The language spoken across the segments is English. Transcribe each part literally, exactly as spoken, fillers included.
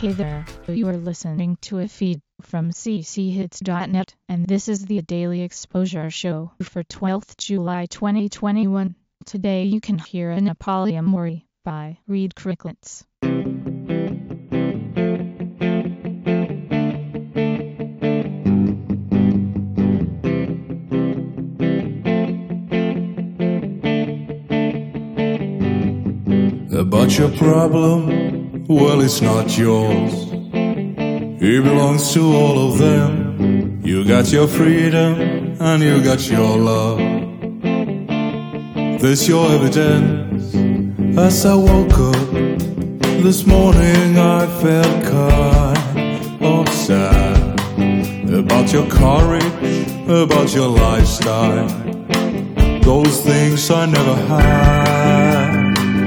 Hey there, you are listening to a feed from c c hits dot net, and this is the Daily Exposure Show for twelfth of July twenty twenty-one. Today you can hear Anna Polyamore by Reed Cricklets. About your problem, well, it's not yours. It belongs to all of them. You got your freedom and you got your love. There's your evidence. As I woke up this morning, I felt kind of sad about your courage, about your lifestyle. Those things I never had.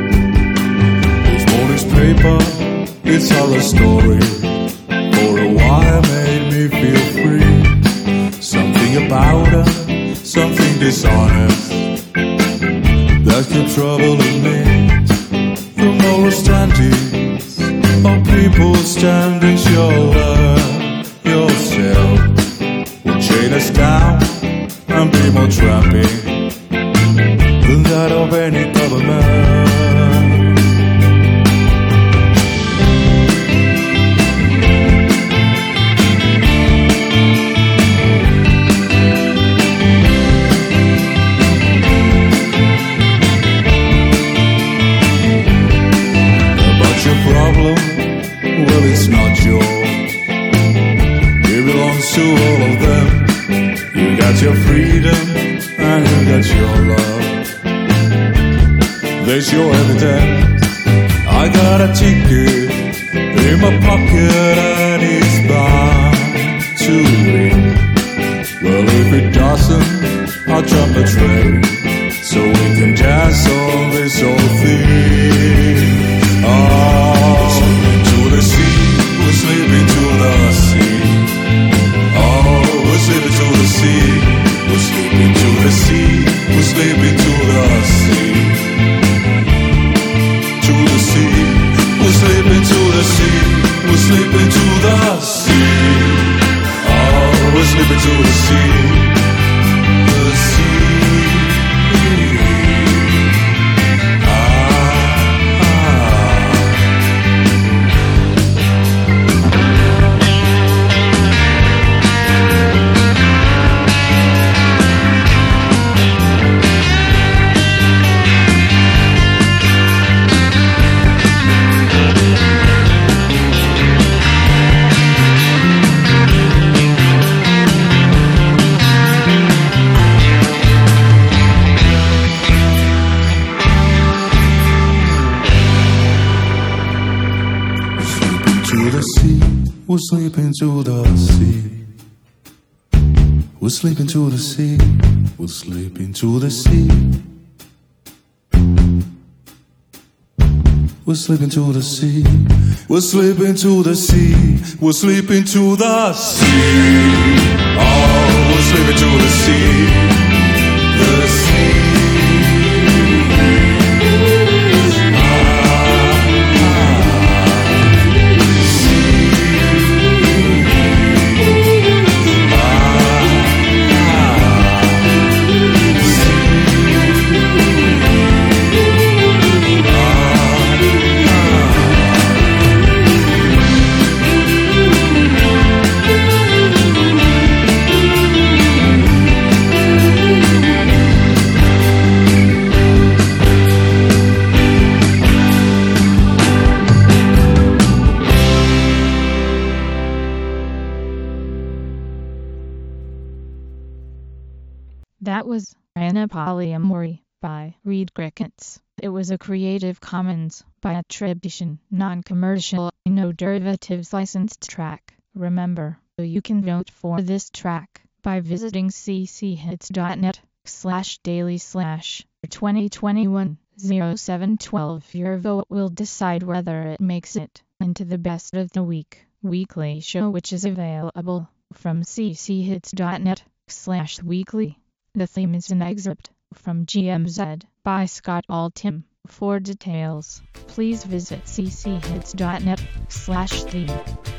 Paper, it's our story. For a while made me feel free. Something about her, something dishonest, that kept troubling me. The moral standings of people standing shoulder yourself will chain us down and be more trapping than that of any government. Well, it's not yours. It belongs to all of them. You got your freedom and you got your love. There's your evidence. I got a ticket in my pocket and it's bound to win. Well, if it doesn't, I'll jump a train so we can dance on this old thing. Oh, to the sea, we're sleeping to the sea. Oh, we're sleeping to the sea. We're sleeping to the sea. We're sleeping to the sea. To the sea. We're sleeping to the sea. We're sleeping to the sea. Oh, we're sleeping to the sea. The sea. We're sleeping to the sea. We're sleeping to the sea. We're sleeping to the sea. We're sleeping to the sea. We're sleeping to the sea. We're sleeping to the sea. Oh, we're sleeping to the sea. The sea. That was Anna Polyamore by Reed Cricklets. It was a Creative Commons by attribution, non-commercial, no derivatives licensed track. Remember, you can vote for this track by visiting c c hits dot net slash daily slash twenty twenty-one oh seven twelve. Your vote will decide whether it makes it into the best of the week weekly show, which is available from c c hits dot net slash weekly. The theme is an excerpt from G M Z by Scott Altham. For details, please visit c c hits dot net slash theme.